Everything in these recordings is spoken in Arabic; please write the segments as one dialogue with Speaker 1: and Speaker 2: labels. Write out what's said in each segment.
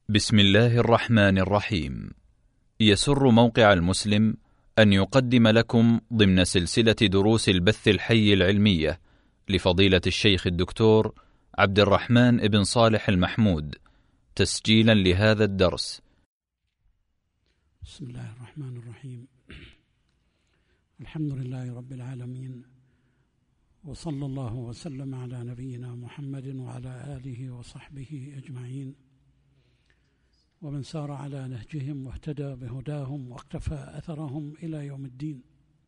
Speaker 1: بسم الله الرحمن الرحيم. يسر موقع المسلم أن يقدم لكم ضمن سلسلة دروس البث الحي العلمية لفضيلة الشيخ الدكتور عبد الرحمن بن صالح المحمود تسجيلا لهذا الدرس.
Speaker 2: بسم الله الرحمن الرحيم. الحمد لله رب العالمين، وصلى الله وسلم على نبينا محمد وعلى آله وصحبه أجمعين، ومن سار على نهجهم واهتدى بهداهم واقتفى أثرهم إلى يوم الدين.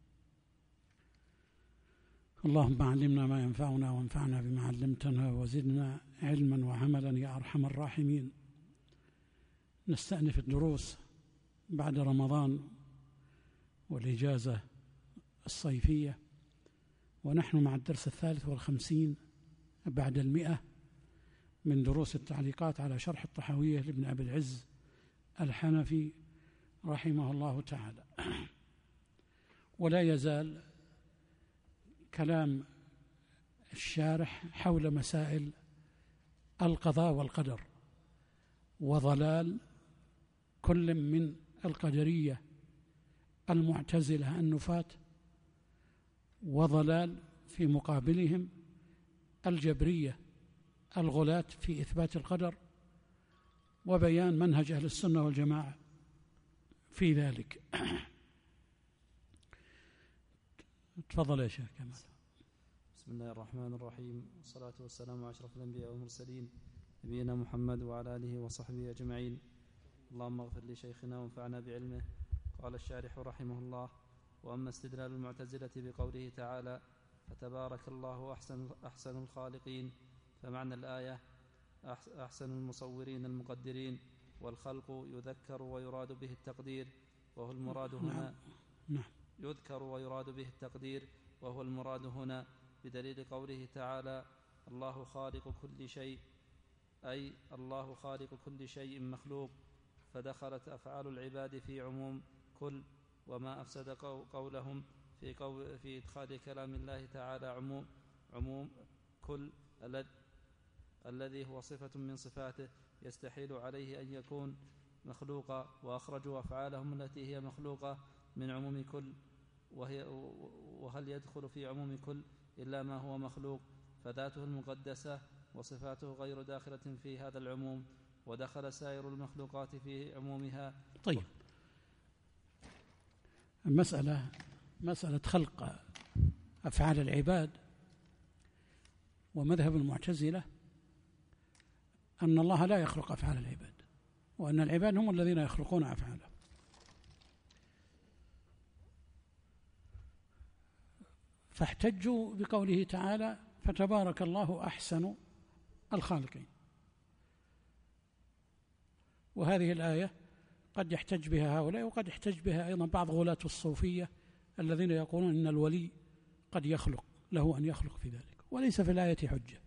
Speaker 2: اللهم علمنا ما ينفعنا وانفعنا بما علمتنا وزدنا علما وعملا يا أرحم الراحمين. نستأنف الدروس بعد رمضان والإجازة الصيفية، ونحن مع الدرس 53 بعد 100 من دروس التعليقات على شرح الطحاوية لابن أبي العز الحنفي رحمه الله تعالى. ولا يزال كلام الشارح حول مسائل القضاء والقدر، وضلال كل من القدرية المعتزلة النفاة، وضلال في مقابلهم الجبرية الغلاة في إثبات القدر، وبيان منهج أهل السنة والجماعة في ذلك. تفضل يا شيخ كمال.
Speaker 3: بسم الله الرحمن الرحيم، والصلاة والسلام على أشرف الأنبياء والمرسلين نبينا محمد وعلى آله وصحبه أجمعين. اللهم اغفر لشيخنا وانفعنا بعلمه. قال الشارح رحمه الله: وأما استدلال المعتزلة بقوله تعالى فتبارك الله أحسن الخالقين، فمعنى الآية أحسن المصورين المقدرين، والخلق يذكر ويراد به التقدير وهو المراد هنا. يذكر ويراد به التقدير وهو المراد هنا بدليل قوله تعالى الله خالق كل شيء، أي الله خالق كل شيء مخلوق، فدخلت أفعال العباد في عموم كل، وما أفسد قولهم في إدخال كلام الله تعالى عموم كل الذي هو صفة من صفاته يستحيل عليه أن يكون مخلوقا، وأخرجوا أفعالهم التي هي مخلوقة من عموم كل، وهل يدخل في عموم كل إلا ما هو مخلوق، فذاته المقدسة وصفاته غير داخلة في هذا العموم، ودخل سائر المخلوقات في عمومها.
Speaker 2: طيب، مسألة خلق أفعال العباد، ومذهب المعتزلة أن الله لا يخلق أفعال العباد، وأن العباد هم الذين يخلقون أفعالهم. فاحتجوا بقوله تعالى فتبارك الله أحسن الخالقين، وهذه الآية قد يحتج بها هؤلاء، وقد يحتج بها أيضا بعض غلاة الصوفية الذين يقولون إن الولي قد يخلق، له أن يخلق في ذلك، وليس في الآية حجة،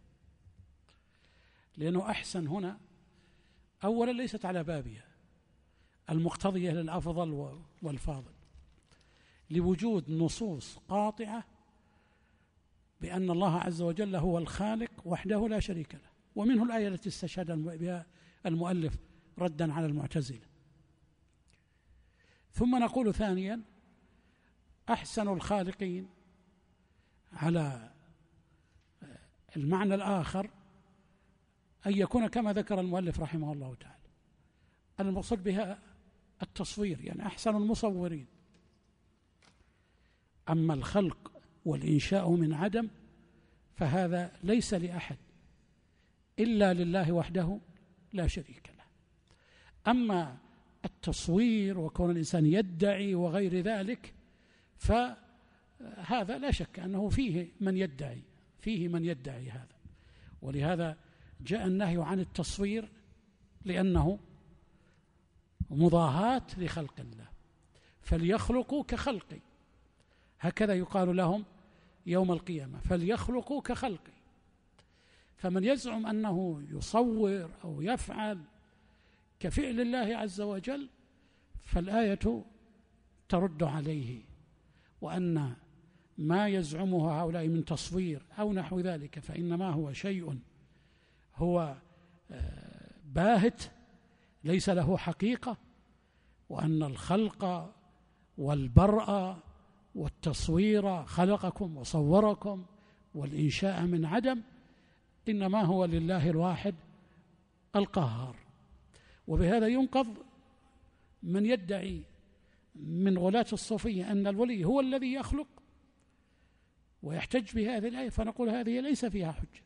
Speaker 2: لأنه أحسن هنا أولا ليست على بابها المقتضية للأفضل والفاضل، لوجود نصوص قاطعة بأن الله عز وجل هو الخالق وحده لا شريك له، ومنه الآية التي استشهد بها المؤلف ردا على المعتزلة. ثم نقول ثانيا أحسن الخالقين على المعنى الآخر أن يكون كما ذكر المؤلف رحمه الله تعالى، المقصود بها التصوير، يعني أحسن المصورين. أما الخلق والإنشاء من عدم فهذا ليس لأحد إلا لله وحده لا شريك له. أما التصوير وكون الإنسان يدعي وغير ذلك فهذا لا شك أنه فيه من يدعي هذا، ولهذا جاء النهي عن التصوير لأنه مضاهاة لخلق الله، فليخلقوا كخلقي، هكذا يقال لهم يوم القيامة، فليخلقوا كخلقي. فمن يزعم أنه يصور أو يفعل كفعل الله عز وجل فالآية ترد عليه، وأن ما يزعمه هؤلاء من تصوير أو نحو ذلك فإنما هو شيء هو باهت ليس له حقيقة، وأن الخلق والبرء والتصوير خلقكم وصوركم والإنشاء من عدم إنما هو لله الواحد القهار. وبهذا ينقض من يدعي من غلاة الصوفية أن الولي هو الذي يخلق ويحتج بهذه الآية، فنقول هذه ليس فيها حجة.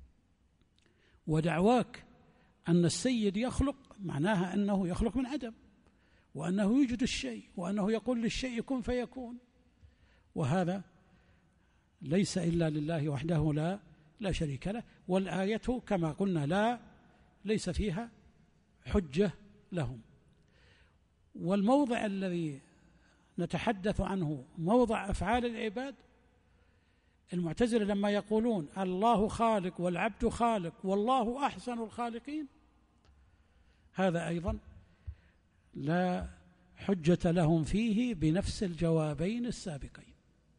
Speaker 2: ودعواك أن السيد يخلق معناها أنه يخلق من عدم، وأنه يوجد الشيء، وأنه يقول للشيء كن فيكون، وهذا ليس إلا لله وحده لا شريك له. والآية كما قلنا ليس فيها حجة لهم. والموضع الذي نتحدث عنه موضع أفعال العباد، المعتزلة لما يقولون الله خالق والعبد خالق والله أحسن الخالقين، هذا أيضا لا حجة لهم فيه بنفس الجوابين السابقين.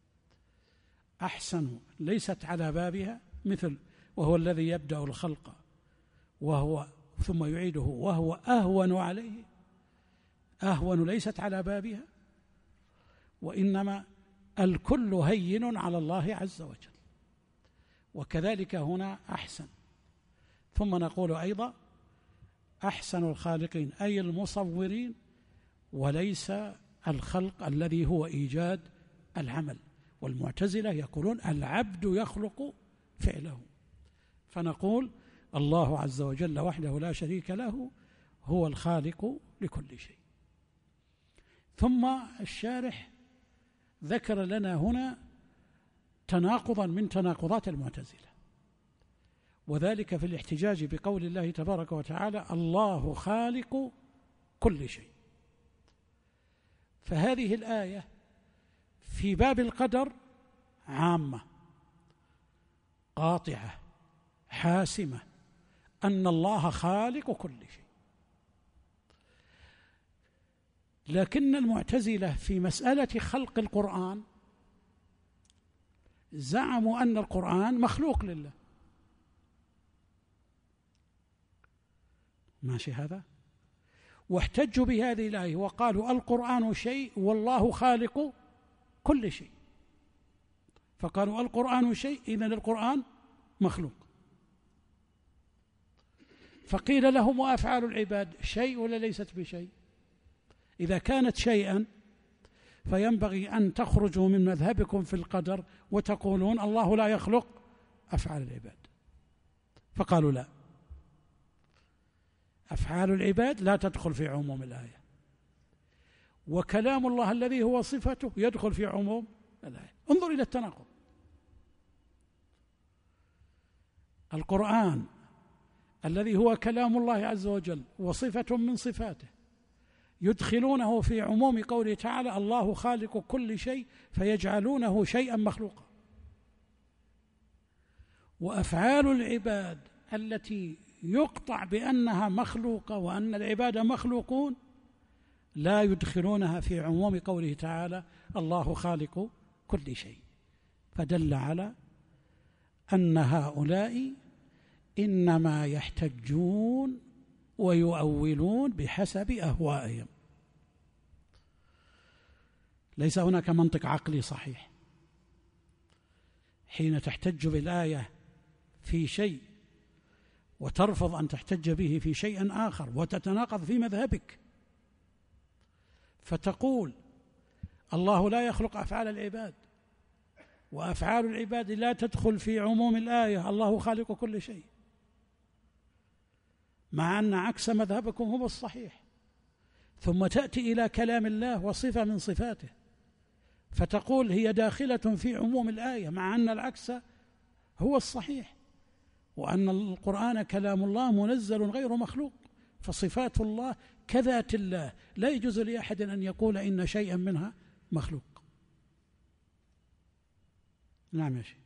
Speaker 2: أحسن ليست على بابها، مثل وهو الذي يبدأ الخلق وهو ثم يعيده وهو أهون عليه، أهون ليست على بابها، وإنما الكل هين على الله عز وجل. وكذلك هنا أحسن. ثم نقول أيضا أحسن الخالقين أي المصورين، وليس الخلق الذي هو إيجاد العمل. والمعتزلة يقولون العبد يخلق فعله، فنقول الله عز وجل وحده لا شريك له هو الخالق لكل شيء. ثم الشارح ذكر لنا هنا تناقضا من تناقضات المعتزلة، وذلك في الاحتجاج بقول الله تبارك وتعالى الله خالق كل شيء. فهذه الآية في باب القدر عامة قاطعة حاسمة أن الله خالق كل شيء. لكن المعتزلة في مسألة خلق القرآن زعموا أن القرآن مخلوق لله. ماشي هذا؟ واحتجوا بهذه الآية وقالوا القرآن شيء والله خالق كل شيء، فقالوا القرآن شيء إذن القرآن مخلوق. فقيل لهم وأفعال العباد شيء ولا ليست بشيء؟ إذا كانت شيئا فينبغي أن تخرجوا من مذهبكم في القدر وتقولون الله لا يخلق أفعال العباد. فقالوا لا، أفعال العباد لا تدخل في عموم الآية، وكلام الله الذي هو صفته يدخل في عموم الآية. انظر إلى التناقض. القرآن الذي هو كلام الله عز وجل وصفة من صفاته يدخلونه في عموم قوله تعالى الله خالق كل شيء، فيجعلونه شيئا مخلوقا. وأفعال العباد التي يقطع بأنها مخلوقة وأن العباد مخلوقون لا يدخلونها في عموم قوله تعالى الله خالق كل شيء. فدل على أن هؤلاء إنما يحتجون ويؤولون بحسب أهوائهم، ليس هناك منطق عقلي صحيح. حين تحتج بالآية في شيء وترفض أن تحتج به في شيء آخر وتتناقض في مذهبك، فتقول الله لا يخلق أفعال العباد وأفعال العباد لا تدخل في عموم الآية الله خالق كل شيء، مع أن عكس مذهبكم هو الصحيح. ثم تأتي إلى كلام الله وصفة من صفاته فتقول هي داخلة في عموم الآية، مع أن العكس هو الصحيح، وأن القرآن كلام الله منزل غير مخلوق. فصفات الله كذات الله، لا يجوز لأحد أن يقول إن شيئا منها مخلوق. نعم يا شيخ.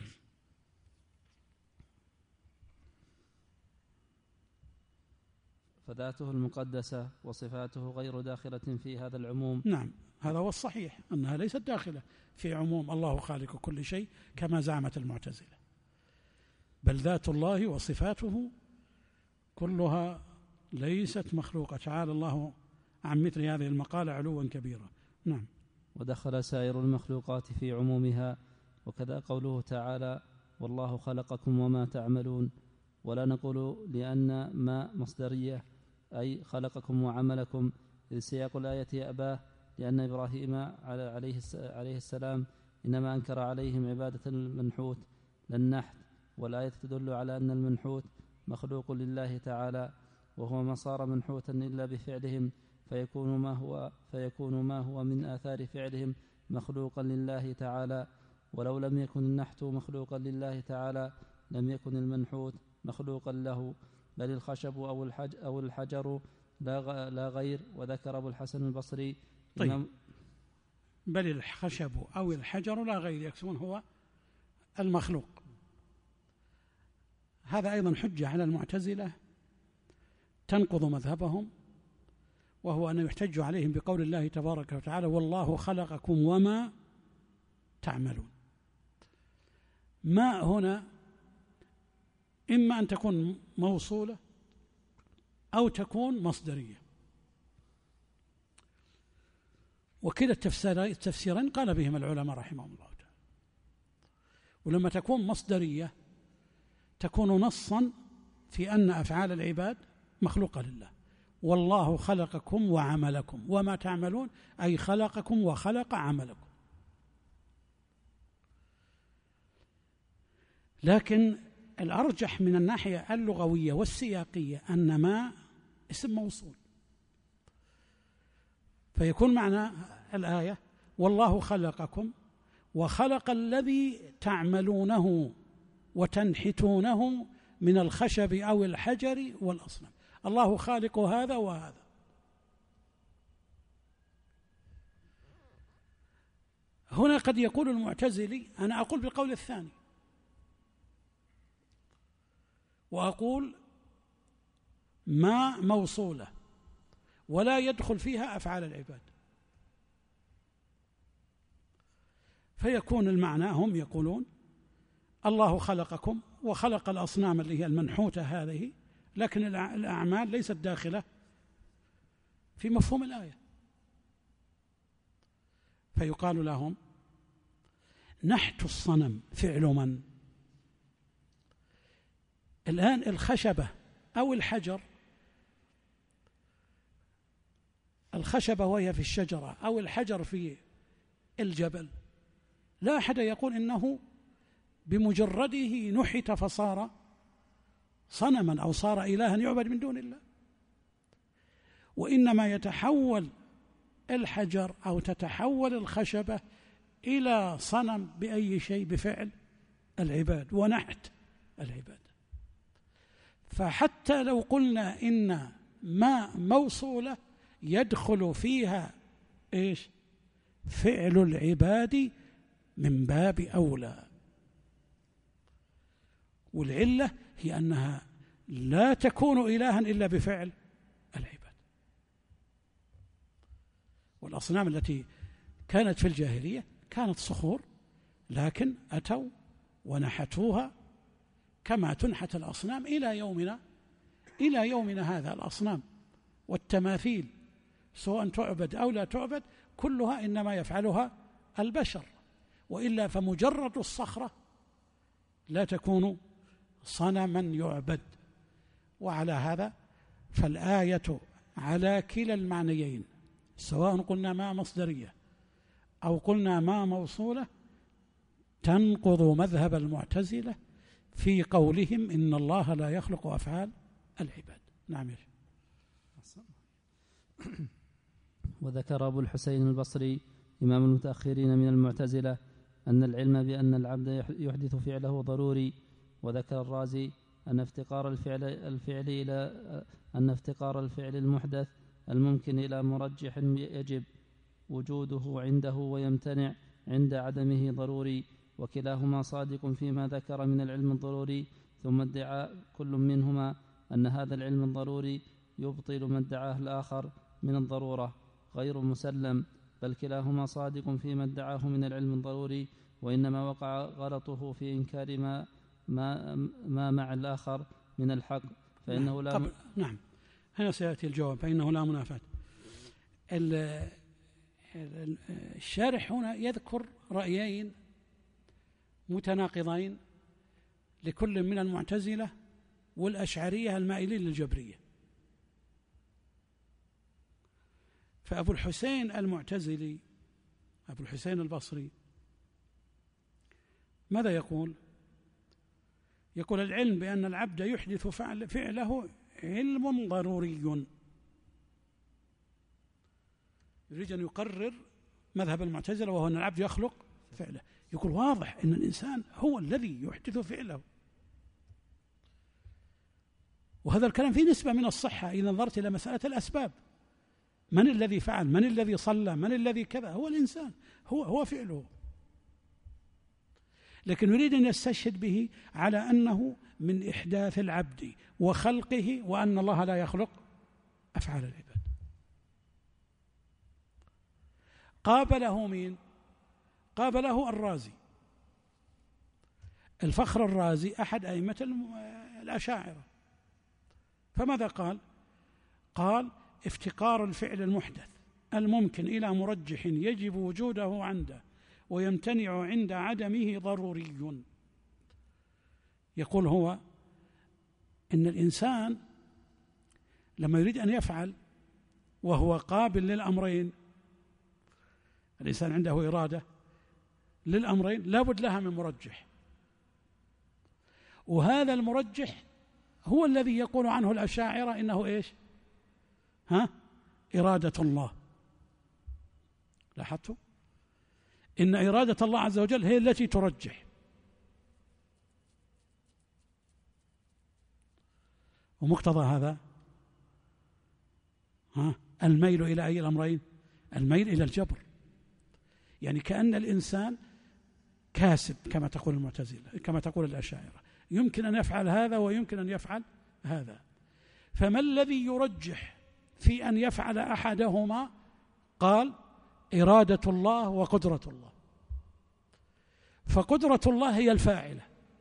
Speaker 3: فذاته المقدسة وصفاته غير داخلة في هذا العموم.
Speaker 2: نعم، هذا هو الصحيح، أنها ليست داخلة في عموم الله خالق كل شيء كما زعمت المعتزلة، بل ذات الله وصفاته كلها ليست مخلوقة، تعالى الله عن مثل هذه المقالة علوا كبيرا. نعم.
Speaker 3: ودخل سائر المخلوقات في عمومها، وكذا قوله تعالى والله خلقكم وما تعملون. ولا نقول لأن ما مصدرية أي خلقكم وعملكم، إذ سياق الآية أباه، لأن إبراهيم عليه السلام إنما أنكر عليهم عبادة المنحوت للنحت، والآية تدل على أن المنحوت مخلوق لله تعالى، وهو ما صار منحوتا إلا بفعلهم، فيكون ما هو من آثار فعلهم مخلوقا لله تعالى. ولو لم يكن النحت مخلوقا لله تعالى لم يكن المنحوت مخلوقا له، بل الخشب أو الحجر لا غير. وذكر أبو الحسن البصري
Speaker 2: طيب، بل الخشب أو الحجر لا غير يكسون هو المخلوق. هذا أيضا حجة على المعتزلة تنقض مذهبهم، وهو أن يحتج عليهم بقول الله تبارك وتعالى والله خلقكم وما تعملون. ما هنا إما أن تكون موصولة أو تكون مصدرية، وكلا التفسيرين قال بهم العلماء رحمهم الله تعالى. ولما تكون مصدرية تكون نصا في أن أفعال العباد مخلوقة لله، والله خلقكم وعملكم وما تعملون، أي خلقكم وخلق عملكم. لكن الأرجح من الناحية اللغوية والسياقية أن ما اسم موصول، فيكون معنى الآية والله خلقكم وخلق الذي تعملونه وتنحتونه من الخشب أو الحجر والأصنام. الله خالق هذا وهذا. هنا قد يقول المعتزلي أنا أقول بالقول الثاني، وأقول ما موصولة ولا يدخل فيها أفعال العباد، فيكون المعنى هم يقولون الله خلقكم وخلق الأصنام اللي هي المنحوتة هذه، لكن الأعمال ليست داخلة في مفهوم الآية، فيقال لهم نحت الصنم فعل من؟ الآن الخشبة أو الحجر، الخشبة وهي في الشجرة أو الحجر في الجبل، لا أحد يقول إنه بمجرده نحت فصار صنما أو صار إلها يعبد من دون الله، وإنما يتحول الحجر أو تتحول الخشبة إلى صنم بأي شيء؟ بفعل العباد ونحت العباد. فحتى لو قلنا إن ما موصولة يدخل فيها إيش؟ فعل العباد من باب أولى، والعلة هي أنها لا تكون إلها إلا بفعل العباد. والأصنام التي كانت في الجاهلية كانت صخور، لكن أتوا ونحتوها كما تنحت الأصنام إلى يومنا هذا. الأصنام والتماثيل سواء تعبد أو لا تعبد كلها إنما يفعلها البشر، وإلا فمجرد الصخرة لا تكون صنما يعبد. وعلى هذا فالآية على كلا المعنيين، سواء قلنا ما مصدرية أو قلنا ما موصولة، تنقض مذهب المعتزلة في قولهم إن الله لا يخلق أفعال العباد. نعم.
Speaker 3: وذكر أبو الحسين البصري إمام المتأخرين من المعتزلة أن العلم بأن العبد يحدث فعله ضروري. وذكر الرازي أن افتقار الفعل المحدث الممكن إلى مرجح يجب وجوده عنده ويمتنع عند عدمه ضروري، وكلاهما صادق فيما ذكر من العلم الضروري. ثم ادعى كل منهما أن هذا العلم الضروري يبطل ما ادعاه الآخر من الضرورة غير مسلم، بل كلاهما صادق فيما ادعاه من العلم الضروري، وإنما وقع غلطه في إنكار ما مع الآخر من الحق، فإنه لا
Speaker 2: نعم. هنا سيأتي الجواب فإنه لا منافاة. الشارح هنا يذكر رأيين متناقضين لكل من المعتزلة والأشعرية المائلين للجبرية. فأبو الحسين المعتزلي أبو الحسين البصري ماذا يقول؟ يقول العلم بأن العبد يحدث فعله علم ضروري. يريد أن يقرر مذهب المعتزلة وهو أن العبد يخلق فعله. يقول واضح أن الإنسان هو الذي يحدث فعله، وهذا الكلام فيه نسبة من الصحة إذا نظرت إلى مسألة الأسباب. من الذي فعل؟ من الذي صلى؟ من الذي كذا؟ هو الإنسان، هو فعله. لكن يريد أن يستشهد به على أنه من إحداث العبد وخلقه، وأن الله لا يخلق أفعال العباد. قابله مين؟ قابله الرازي، الفخر الرازي أحد أئمة الأشاعرة. فماذا قال؟ قال افتقار الفعل المحدث الممكن إلى مرجح يجب وجوده عنده ويمتنع عند عدمه ضروري. يقول هو إن الإنسان لما يريد أن يفعل وهو قابل للأمرين، الإنسان عنده إرادة للأمرين لابد لها من مرجح، وهذا المرجح هو الذي يقول عنه الأشاعرة إنه إيش؟ إرادة الله. لاحظتوا؟ إن إرادة الله عز وجل هي التي ترجح. ومقتضى هذا الميل إلى أي الأمرين؟ الميل إلى الجبر. يعني كأن الإنسان كاسب كما تقول المعتزلة، كما تقول الأشاعرة، يمكن أن يفعل هذا ويمكن أن يفعل هذا. فما الذي يرجح في أن يفعل أحدهما؟ قال إرادة الله وقدرة الله. فقدرة الله هي الفاعلة،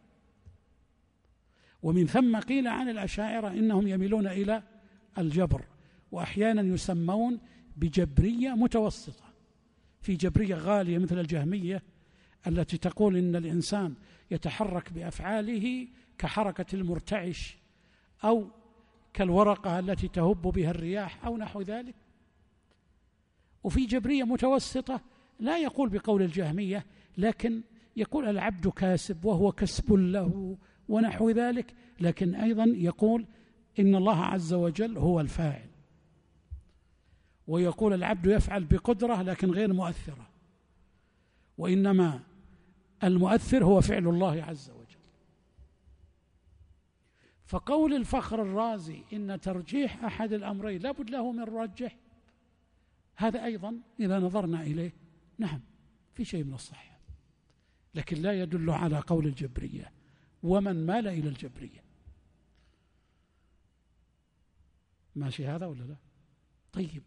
Speaker 2: ومن ثم قيل عن الأشاعرة إنهم يميلون إلى الجبر، وأحيانا يسمون بجبرية متوسطة. في جبرية غالية مثل الجهمية التي تقول إن الإنسان يتحرك بأفعاله كحركة المرتعش أو كالورقة التي تهب بها الرياح أو نحو ذلك. وفي جبرية متوسطة لا يقول بقول الجهمية، لكن يقول العبد كاسب وهو كسب له ونحو ذلك، لكن أيضا يقول إن الله عز وجل هو الفاعل، ويقول العبد يفعل بقدرة لكن غير مؤثرة، وإنما المؤثر هو فعل الله عز وجل. فقول الفخر الرازي إن ترجيح أحد الأمرين لابد له من رجح، هذا أيضا إذا نظرنا إليه نعم في شيء من الصحة، لكن لا يدل على قول الجبرية ومن مال إلى الجبرية. ماشي هذا ولا لا؟ طيب،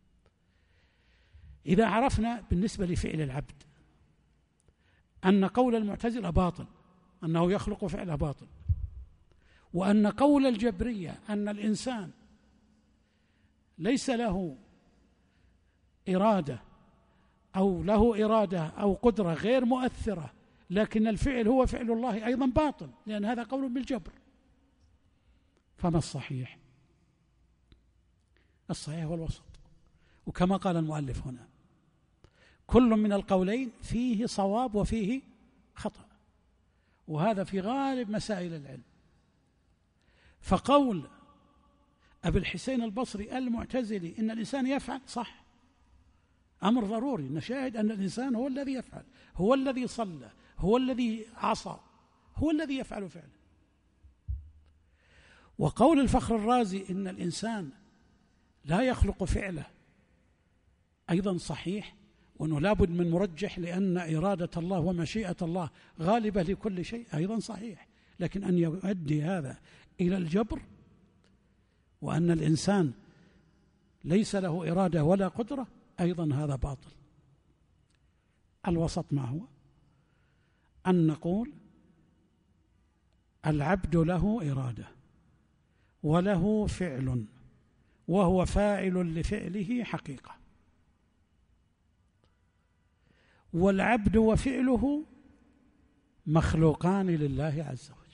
Speaker 2: إذا عرفنا بالنسبة لفعل العبد أن قول المعتزلة باطل، أنه يخلق فعله باطل، وأن قول الجبرية أن الإنسان ليس له إرادة أو له إرادة أو قدرة غير مؤثرة، لكن الفعل هو فعل الله، أيضا باطل، لأن هذا قول بالجبر. فما الصحيح؟ الصحيح هو الوسط، وكما قال المؤلف هنا كل من القولين فيه صواب وفيه خطأ، وهذا في غالب مسائل العلم. فقول أبي الحسين البصري المعتزلي إن الإنسان يفعل صح، أمر ضروري، نشاهد أن الإنسان هو الذي يفعل، هو الذي صلى، هو الذي عصى، هو الذي يفعل فعله. وقول الفخر الرازي إن الإنسان لا يخلق فعله أيضا صحيح، وأنه لابد من مرجح لأن إرادة الله ومشيئة الله غالبة لكل شيء أيضا صحيح، لكن أن يؤدي هذا إلى الجبر وأن الإنسان ليس له إرادة ولا قدرة أيضا هذا باطل. الوسط ما هو؟ أن نقول العبد له إرادة وله فعل وهو فاعل لفعله حقيقة، والعبد وفعله مخلوقان لله عز وجل.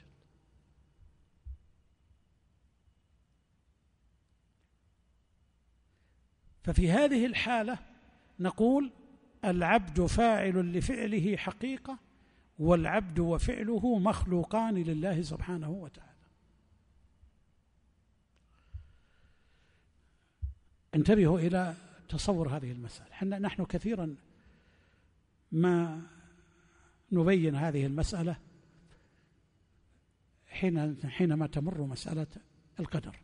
Speaker 2: ففي هذه الحالة نقول العبد فاعل لفعله حقيقة، والعبد وفعله مخلوقان لله سبحانه وتعالى. انتبهوا إلى تصور هذه المسألة. نحن كثيرا ما نبين هذه المسألة حينما تمر مسألة القدر،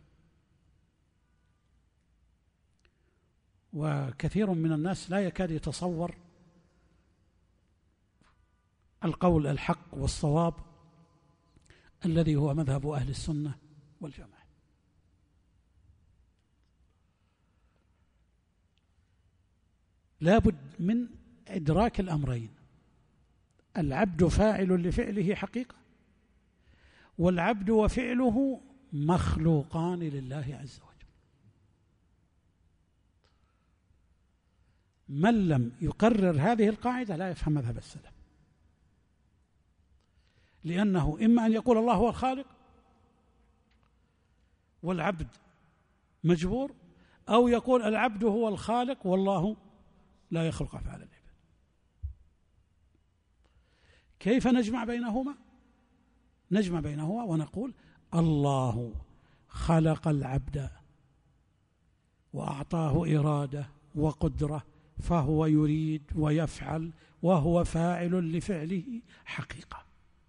Speaker 2: وكثير من الناس لا يكاد يتصور القول الحق والصواب الذي هو مذهب أهل السنة والجماعة. لا بد من إدراك الأمرين: العبد فاعل لفعله حقيقة، والعبد وفعله مخلوقان لله عز وجل. من لم يقرر هذه القاعدة لا يفهم مذهب السلف، لأنه إما أن يقول الله هو الخالق والعبد مجبور، أو يقول العبد هو الخالق والله لا يخلق أفعال العباد. كيف نجمع بينهما؟ نجمع بينهما ونقول الله خلق العبد وأعطاه إرادة وقدرة، فهو يريد ويفعل، وهو فاعل لفعله حقيقة.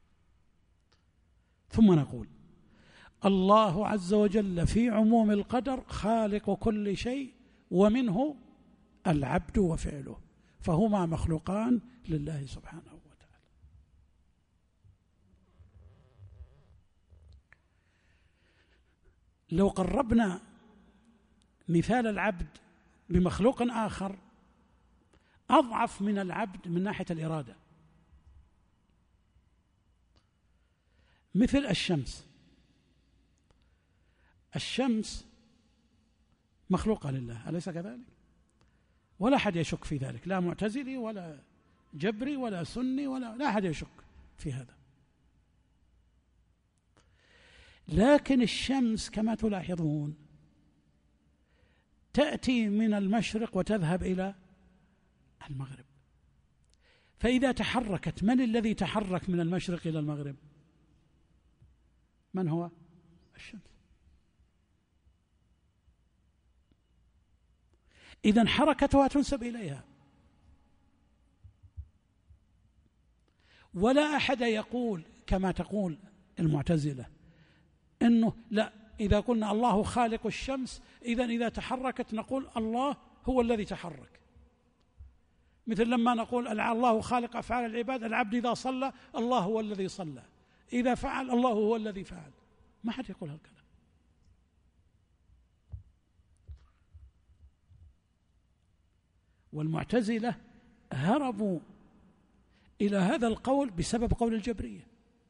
Speaker 2: ثم نقول الله عز وجل في عموم القدر خالق كل شيء، ومنه العبد وفعله، فهما مخلوقان لله سبحانه وتعالى. لو قربنا مثال العبد بمخلوق آخر أضعف من العبد من ناحية الإرادة، مثل الشمس. الشمس مخلوقة لله، أليس كذلك؟ ولا أحد يشك في ذلك، لا معتزلي ولا جبري ولا سني لا أحد يشك في هذا. لكن الشمس كما تلاحظون تأتي من المشرق وتذهب إلى المغرب، فإذا تحركت، من الذي تحرك من المشرق إلى المغرب؟ من هو؟ الشمس. إذن حركتها تنسب إليها، ولا أحد يقول كما تقول المعتزلة إنه لا، إذا قلنا الله خالق الشمس إذن إذا تحركت نقول الله هو الذي تحرك، مثل لما نقول الله خالق أفعال العباد، العبد إذا صلى الله هو الذي صلى، إذا فعل الله هو الذي فعل. ما حد يقول هالكلام. والمعتزلة هربوا إلى هذا القول بسبب قول الجبرية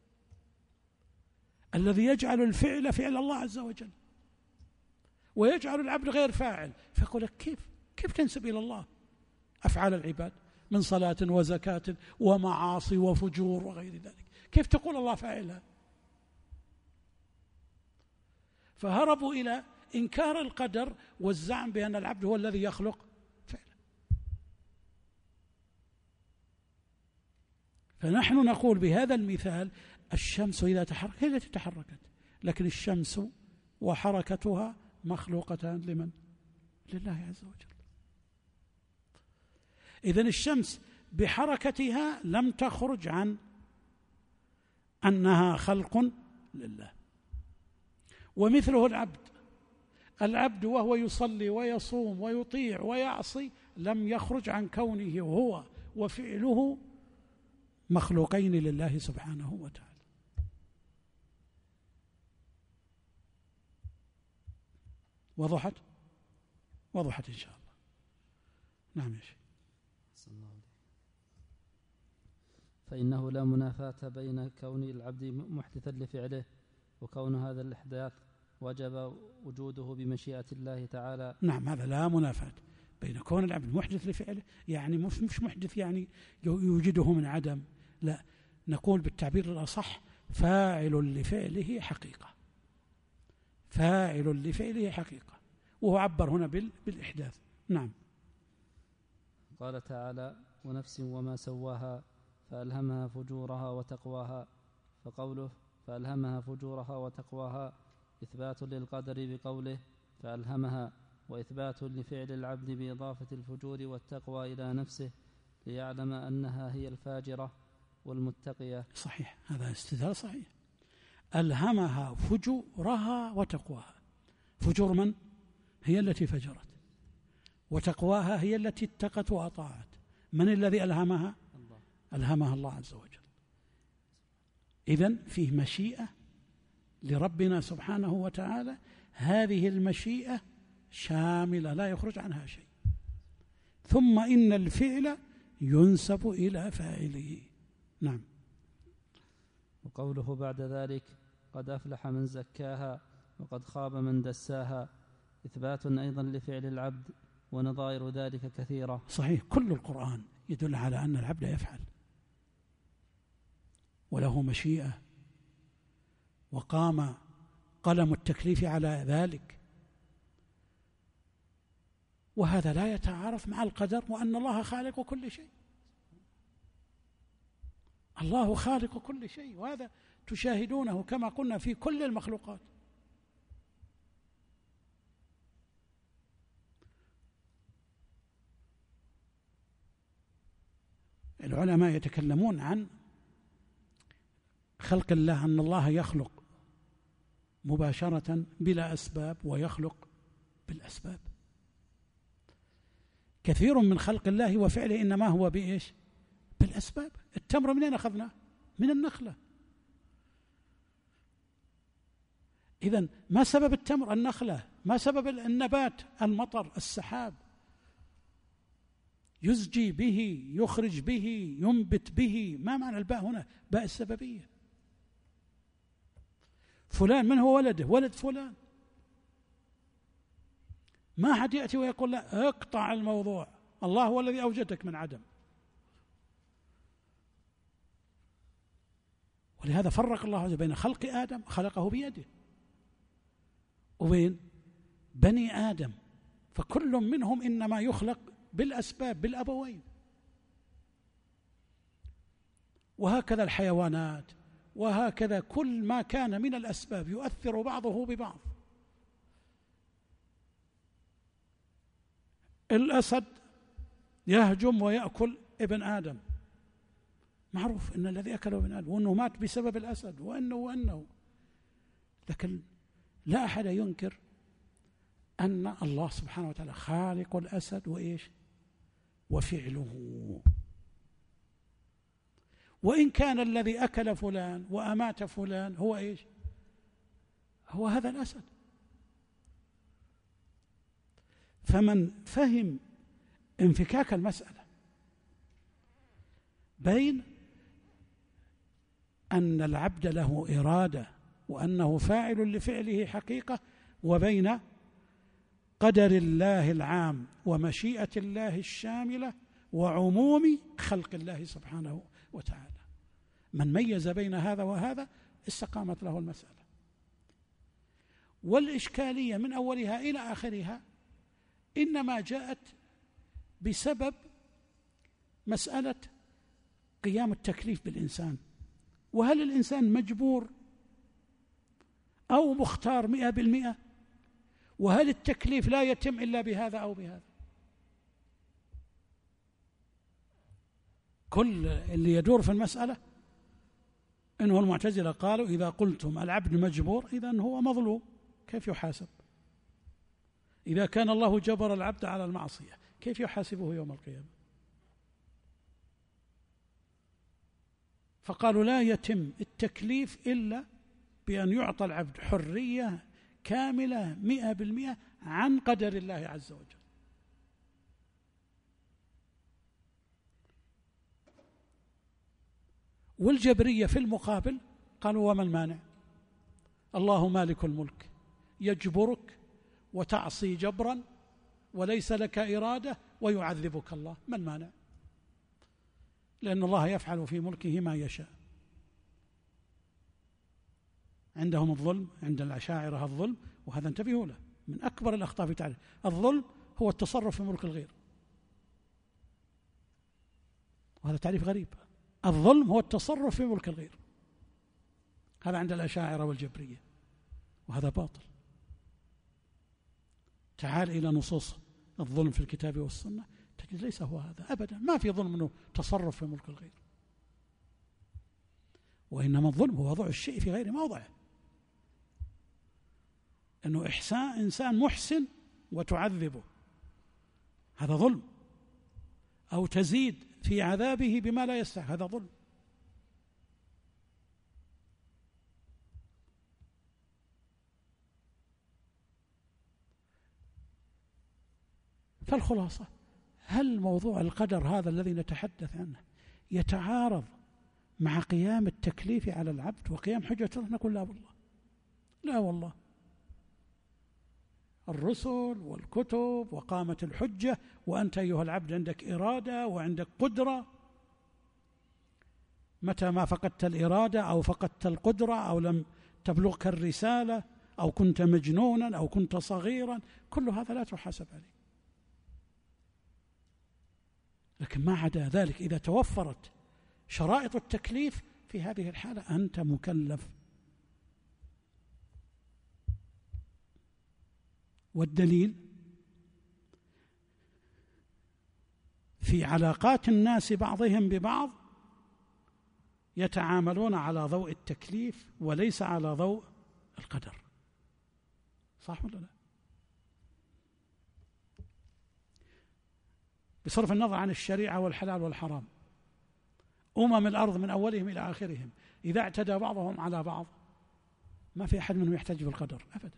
Speaker 2: الذي يجعل الفعل فعل الله عز وجل ويجعل العبد غير فاعل، فيقول لك كيف تنسب إلى الله أفعال العباد من صلاة وزكاة ومعاصي وفجور وغير ذلك، كيف تقول الله فاعلها؟ فهربوا إلى إنكار القدر والزعم بأن العبد هو الذي يخلق فعلا. فنحن نقول بهذا المثال الشمس إذا تحركت هي التي تحركت، لكن الشمس وحركتها مخلوقتان لمن؟ لله عز وجل. إذن الشمس بحركتها لم تخرج عن أنها خلق لله. ومثله العبد وهو يصلي ويصوم ويطيع ويعصي لم يخرج عن كونه هو وفعله مخلوقين لله سبحانه وتعالى. وضحت إن شاء الله. نعم يا شيخ.
Speaker 3: فإنه لا منافاة بين كون العبد محدثا لفعله وكون هذا الإحداث وجب وجوده بمشيئة الله تعالى.
Speaker 2: نعم، هذا لا منافاة بين كون العبد محدث لفعله، يعني مش محدث يعني يوجده من عدم، لا، نقول بالتعبير الأصح فاعل لفعله حقيقة، فاعل لفعله حقيقة، وهو عبر هنا بالإحداث. نعم.
Speaker 3: قال تعالى: ونفس وما سواها فألهمها فجورها وتقواها. فقوله فألهمها فجورها وتقواها إثبات للقدر بقوله فألهمها، وإثبات لفعل العبد بإضافة الفجور والتقوى إلى نفسه ليعلم أنها هي الفاجرة والمتقية.
Speaker 2: صحيح، هذا استدلال صحيح. ألهمها فجورها وتقواها. فجور من؟ هي التي فجرت، وتقواها هي التي اتقت وأطاعت. من الذي ألهمها؟
Speaker 3: الله.
Speaker 2: ألهمها الله عز وجل. إذن فيه مشيئة لربنا سبحانه وتعالى، هذه المشيئة شاملة لا يخرج عنها شيء. ثم إن الفعل ينسب إلى فاعله. نعم.
Speaker 3: وقوله بعد ذلك قد أفلح من زكاها وقد خاب من دساها إثبات أيضا لفعل العبد، ونظائر ذلك كثيرة.
Speaker 2: صحيح، كل القرآن يدل على أن العبد يفعل وله مشيئة، وقام قلم التكليف على ذلك، وهذا لا يتعارض مع القدر، وأن الله خالق كل شيء. الله خالق كل شيء، وهذا تشاهدونه كما قلنا في كل المخلوقات. العلماء يتكلمون عن خلق الله، أن الله يخلق مباشرة بلا أسباب ويخلق بالأسباب. كثير من خلق الله وفعله إنما هو بإيش؟ بالأسباب. التمر منين أخذناه؟ من النخلة. إذن ما سبب التمر؟ النخلة. ما سبب النبات؟ المطر، السحاب، يزجي به، يخرج به، ينبت به. ما معنى الباء هنا؟ باء السببية. فلان من هو ولده؟ ولد فلان. ما حد يأتي ويقول لا اقطع الموضوع، الله هو الذي أوجدك من عدم. ولهذا فرق الله عز وجل بين خلق آدم خلقه بيده وبين بني آدم، فكل منهم إنما يخلق بالأسباب، بالأبوين. وهكذا الحيوانات، وهكذا كل ما كان من الأسباب يؤثر بعضه ببعض. الأسد يهجم ويأكل ابن آدم، معروف أن الذي أكله ابن آدم وأنه مات بسبب الأسد وأنه، لكن لا أحد ينكر أن الله سبحانه وتعالى خالق الأسد وإيش؟ وفعله. وإن كان الذي أكل فلان وأمات فلان هو إيش؟ هو هذا الأسد. فمن فهم انفكاك المسألة بين أن العبد له إرادة وأنه فاعل لفعله حقيقة، وبين قدر الله العام ومشيئة الله الشاملة وعموم خلق الله سبحانه وتعالى، من ميز بين هذا وهذا استقامت له المسألة. والإشكالية من أولها إلى آخرها إنما جاءت بسبب مسألة قيام التكليف بالإنسان، وهل الإنسان مجبور أو مختار 100%؟ وهل التكليف لا يتم إلا بهذا أو بهذا؟ كل اللي يدور في المسألة إنه المعتزلة قالوا إذا قلتم العبد مجبور إذن هو مظلوم، كيف يحاسب؟ إذا كان الله جبر العبد على المعصية كيف يحاسبه يوم القيامة؟ فقالوا لا يتم التكليف إلا بأن يعطى العبد حرية كاملة 100% عن قدر الله عز وجل. والجبرية في المقابل قالوا وما المانع؟ الله مالك الملك يجبرك وتعصي جبرا وليس لك إرادة ويعذبك الله؟ ما المانع؟ لأن الله يفعل في ملكه ما يشاء. عندهم الظلم، عند الأشاعرة الظلم، وهذا انتبهوا له، من أكبر الأخطاء في تعريف الظلم هو التصرف في ملك الغير، وهذا تعريف غريب. الظلم هو التصرف في ملك الغير، هذا عند الأشاعرة والجبرية، وهذا باطل. تعال إلى نصوص الظلم في الكتاب والسنة تجد ليس هو هذا أبدا، ما في ظلم أنه تصرف في ملك الغير، وإنما الظلم هو وضع الشيء في غير موضعه، أنه إنسان محسن وتعذبه، هذا ظلم، أو تزيد في عذابه بما لا يستحق، هذا ظلم. فالخلاصة، هل موضوع القدر هذا الذي نتحدث عنه يتعارض مع قيام التكليف على العبد وقيام حجة الله؟ نقول لا والله، لا والله. الرسل والكتب وقامت الحجة، وأنت أيها العبد عندك إرادة وعندك قدرة، متى ما فقدت الإرادة أو فقدت القدرة أو لم تبلغك الرسالة أو كنت مجنونا أو كنت صغيرا، كل هذا لا تحاسب عليه. لكن ما عدا ذلك إذا توفرت شرائط التكليف في هذه الحالة أنت مكلف. والدليل في علاقات الناس بعضهم ببعض يتعاملون على ضوء التكليف وليس على ضوء القدر، صح ولا لا؟ بصرف النظر عن الشريعة والحلال والحرام، الأرض من أولهم إلى آخرهم إذا اعتدى بعضهم على بعض ما في أحد منهم يحتج بالقدر أبدا،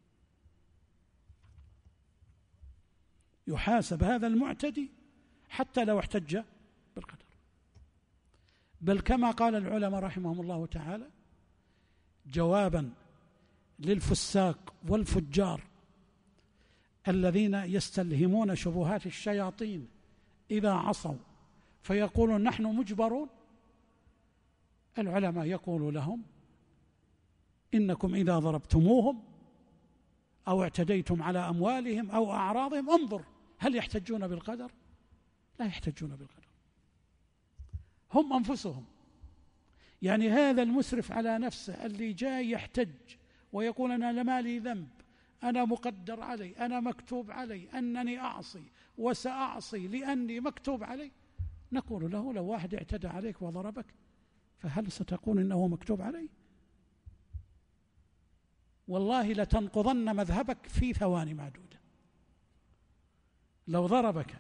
Speaker 2: يحاسب هذا المعتدي حتى لو احتج بالقدر. بل كما قال العلماء رحمهم الله تعالى جوابا للفساق والفجار الذين يستلهمون شبهات الشياطين إذا عصوا فيقولون نحن مجبرون، العلماء يقول لهم إنكم إذا ضربتموهم أو اعتديتم على أموالهم أو أعراضهم انظر هل يحتجون بالقدر؟ لا يحتجون بالقدر، هم أنفسهم. يعني هذا المسرف على نفسه اللي جاي يحتج ويقول أنا لما لي ذنب، أنا مقدر علي، أنا مكتوب علي أنني أعصي وسأعصي لأني مكتوب علي، نقول له لو واحد اعتدى عليك وضربك فهل ستقول إنه مكتوب علي؟ والله لتنقضن مذهبك في ثواني معدودة. لو ضربك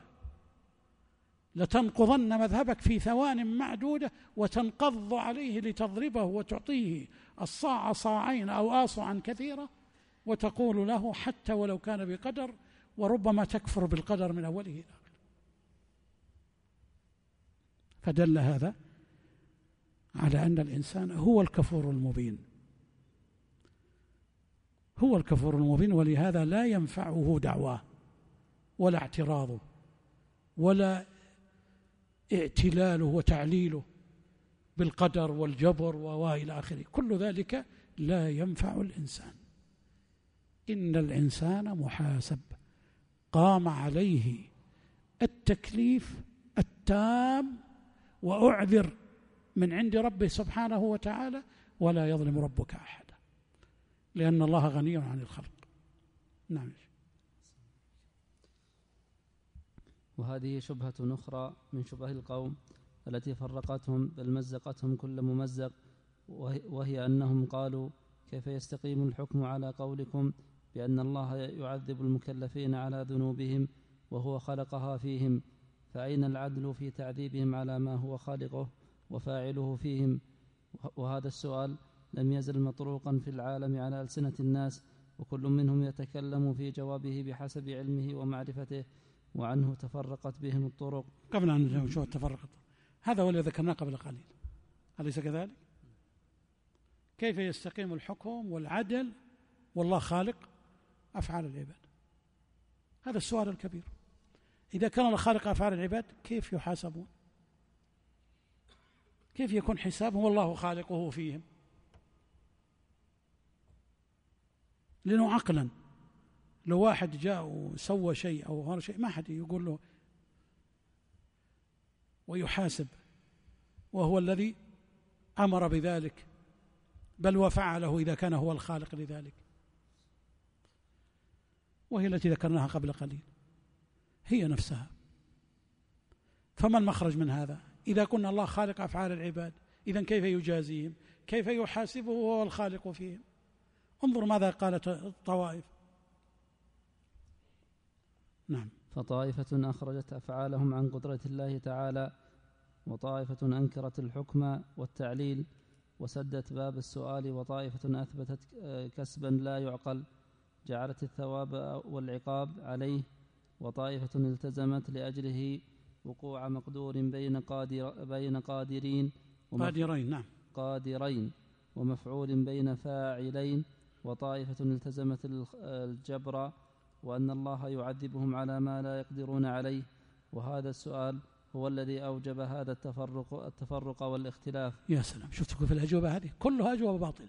Speaker 2: لتنقضن مذهبك في ثوان معدودة وتنقض عليه لتضربه وتعطيه الصاع صاعين أو آصعا كثيرة وتقول له حتى ولو كان بقدر، وربما تكفر بالقدر من أوله إلى آخره. فدل هذا على أن الإنسان هو الكفور المبين، هو الكفور المبين، ولهذا لا ينفعه دعواه ولا اعتراضه ولا اعتلاله وتعليله بالقدر والجبر وإلى آخره، كل ذلك لا ينفع الإنسان. إن الإنسان محاسب قام عليه التكليف التام وأعذر من عند ربه سبحانه وتعالى، ولا يظلم ربك أحدا لأن الله غني عن الخلق. نعم.
Speaker 3: وهذه شبهة أخرى من شبه القوم التي فرقتهم بل مزقتهم كل ممزق، وهي أنهم قالوا كيف يستقيم الحكم على قولكم بأن الله يعذب المكلفين على ذنوبهم وهو خلقها فيهم، فأين العدل في تعذيبهم على ما هو خالقه وفاعله فيهم؟ وهذا السؤال لم يزل مطروقا في العالم على ألسنة الناس، وكل منهم يتكلم في جوابه بحسب علمه ومعرفته، وعنه تفرقت بهم الطرق.
Speaker 2: قبل أن نشوف تفرقت، هذا هو الذي ذكرناه قبل قليل، أليس كذلك؟ كيف يستقيم الحكم والعدل والله خالق أفعال العباد؟ هذا السؤال الكبير. إذا كان الله خالق أفعال العباد كيف يحاسبون؟ كيف يكون حسابهم والله خالقه فيهم؟ لأنه عقلا لو واحد جاء وسوى شيء أو غير شيء ما حد يقول له ويحاسب وهو الذي أمر بذلك، بل وفعله إذا كان هو الخالق لذلك. وهي التي ذكرناها قبل قليل، هي نفسها. فما المخرج من هذا؟ إذا كنا الله خالق أفعال العباد، إذن كيف يجازيهم؟ كيف يحاسبه وهو الخالق فيهم؟ انظر ماذا قالت الطوائف. نعم.
Speaker 3: فطائفة أخرجت أفعالهم عن قدرة الله تعالى، وطائفة أنكرت الحكم والتعليل وسدت باب السؤال، وطائفة أثبتت كسبا لا يعقل جعلت الثواب والعقاب عليه، وطائفة التزمت لأجله وقوع مقدور بين قادرين
Speaker 2: نعم
Speaker 3: قادرين ومفعول بين فاعلين، وطائفة التزمت الجبر وأن الله يعذبهم على ما لا يقدرون عليه. وهذا السؤال هو الذي أوجب هذا التفرق والاختلاف.
Speaker 2: يا سلام، شفتوا في الأجوبة هذه كلها أجوبة باطلة.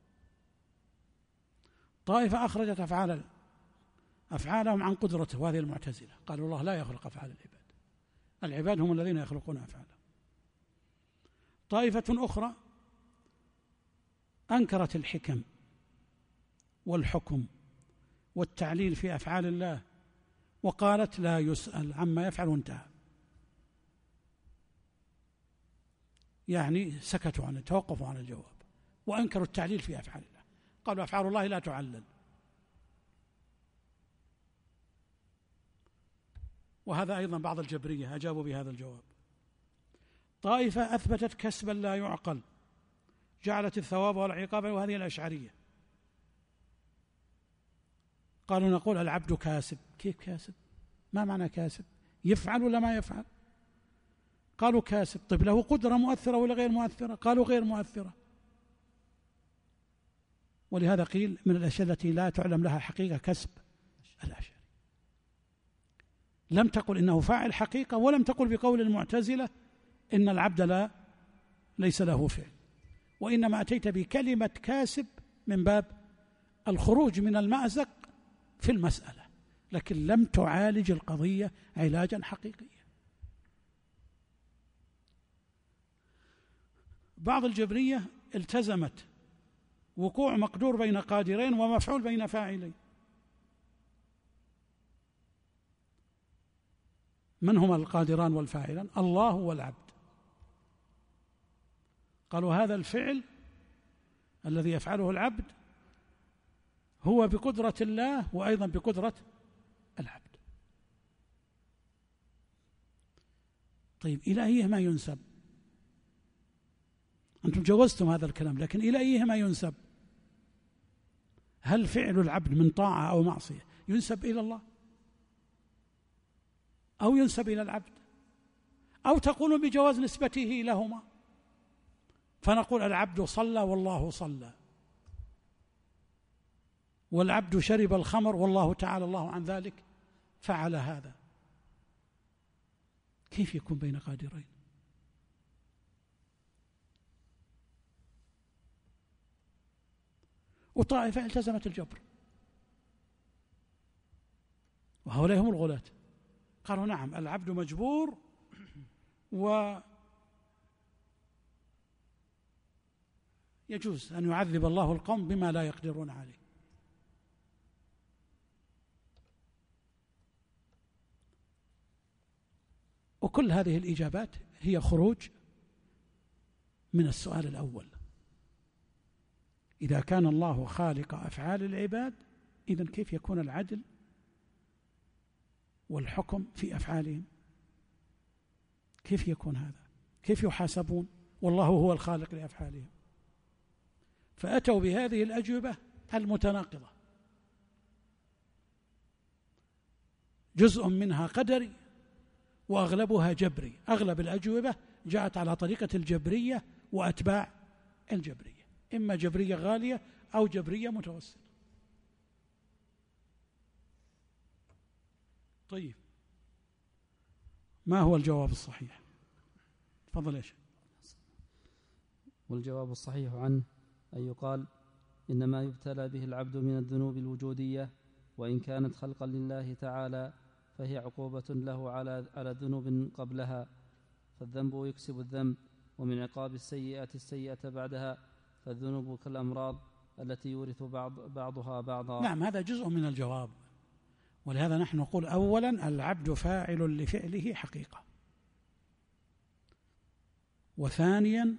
Speaker 2: طائفة أخرجت أفعالهم عن قدرته، وهذه المعتزلة قالوا الله لا يخلق أفعال العباد، العباد هم الذين يخلقون أفعالهم. طائفة أخرى أنكرت الحكم والحكم والتعليل في أفعال الله، وقالت لا يسأل عما يفعل وانتهى، يعني سكتوا عن توقفوا عن الجواب، وأنكروا التعليل في أفعال الله، قالوا أفعال الله لا تعلل. وهذا أيضا بعض الجبرية أجابوا بهذا الجواب. طائفة أثبتت كسبا لا يعقل جعلت الثواب والعقاب، وهذه الأشعرية قالوا نقول العبد كاسب. كيف كاسب؟ ما معنى كاسب؟ يفعل ولا ما يفعل؟ قالوا كاسب. طيب له قدرة مؤثرة ولا غير مؤثرة؟ قالوا غير مؤثرة. ولهذا قيل من الأشياء التي لا تعلم لها حقيقة كسب الأشعري. لم تقل إنه فاعل حقيقة، ولم تقل بقول المعتزلة إن العبد ليس له فعل، وإنما أتيت بكلمة كاسب من باب الخروج من المأزق في المسألة، لكن لم تعالج القضية علاجا حقيقيا. بعض الجبرية التزمت وقوع مقدور بين قادرين ومفعول بين فاعلين. من هما القادران والفاعلان؟ الله والعبد. قالوا هذا الفعل الذي يفعله العبد هو بقدرة الله وأيضا بقدرة العبد. طيب إلى أيهما ينسب؟ أنتم جوزتم هذا الكلام، لكن إلى أيهما ينسب؟ هل فعل العبد من طاعة أو معصية ينسب إلى الله أو ينسب إلى العبد؟ أو تقولون بجواز نسبته لهما، فنقول العبد صلى والله صلى، والعبد شرب الخمر والله تعالى الله عن ذلك فعل هذا. كيف يكون بين قادرين؟ وطائفة التزمت الجبر، وهؤلاء هم الغلاة، قالوا نعم العبد مجبور ويجوز أن يعذب الله القوم بما لا يقدرون عليه. وكل هذه الإجابات هي خروج من السؤال الأول. إذا كان الله خالق أفعال العباد، إذن كيف يكون العدل والحكم في أفعالهم؟ كيف يكون هذا؟ كيف يحاسبون والله هو الخالق لأفعالهم؟ فأتوا بهذه الأجوبة المتناقضة، جزء منها قدري وأغلبها جبري. أغلب الأجوبة جاءت على طريقة الجبرية وأتباع الجبرية، إما جبرية غالية أو جبرية متوسطة. طيب، ما هو الجواب الصحيح؟ تفضل يا شيخ.
Speaker 3: والجواب الصحيح عنه أن يقال إنما يبتلى به العبد من الذنوب الوجودية، وإن كانت خلقا لله تعالى فهي عقوبة له على ذنوب قبلها، فالذنب يكسب الذنب، ومن عقاب السيئة بعدها، فالذنوب كالأمراض التي يورث بعضها بعضا.
Speaker 2: نعم، هذا جزء من الجواب، ولهذا نحن نقول أولا العبد فاعل لفعله حقيقة، وثانيا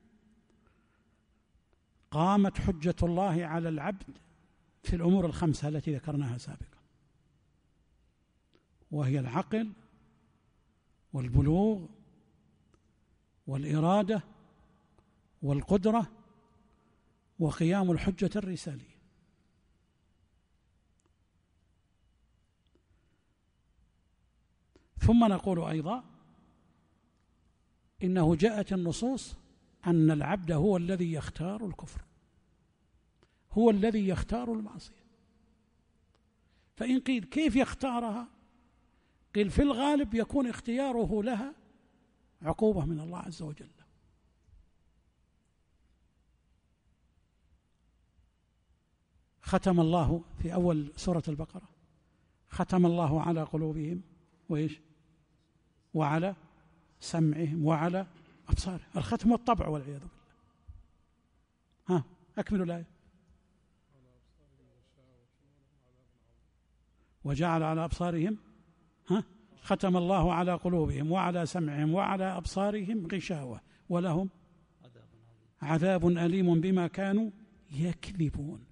Speaker 2: قامت حجة الله على العبد في الأمور الخمسة التي ذكرناها سابقا، وهي العقل والبلوغ والإرادة والقدرة وقيام الحجة الرسالية. ثم نقول أيضا إنه جاءت النصوص أن العبد هو الذي يختار الكفر، هو الذي يختار المعصية. فإن قيل كيف يختارها؟ قيل في الغالب يكون اختياره لها عقوبة من الله عز وجل. ختم الله في أول سورة البقرة، ختم الله على قلوبهم وإيش؟ وعلى سمعهم وعلى أبصارهم. الختم والطبع والعياذ بالله. أكملوا الآية. وجعل على أبصارهم ختم الله على قلوبهم وعلى سمعهم وعلى أبصارهم غشاوة ولهم عذاب أليم بما كانوا يكذبون.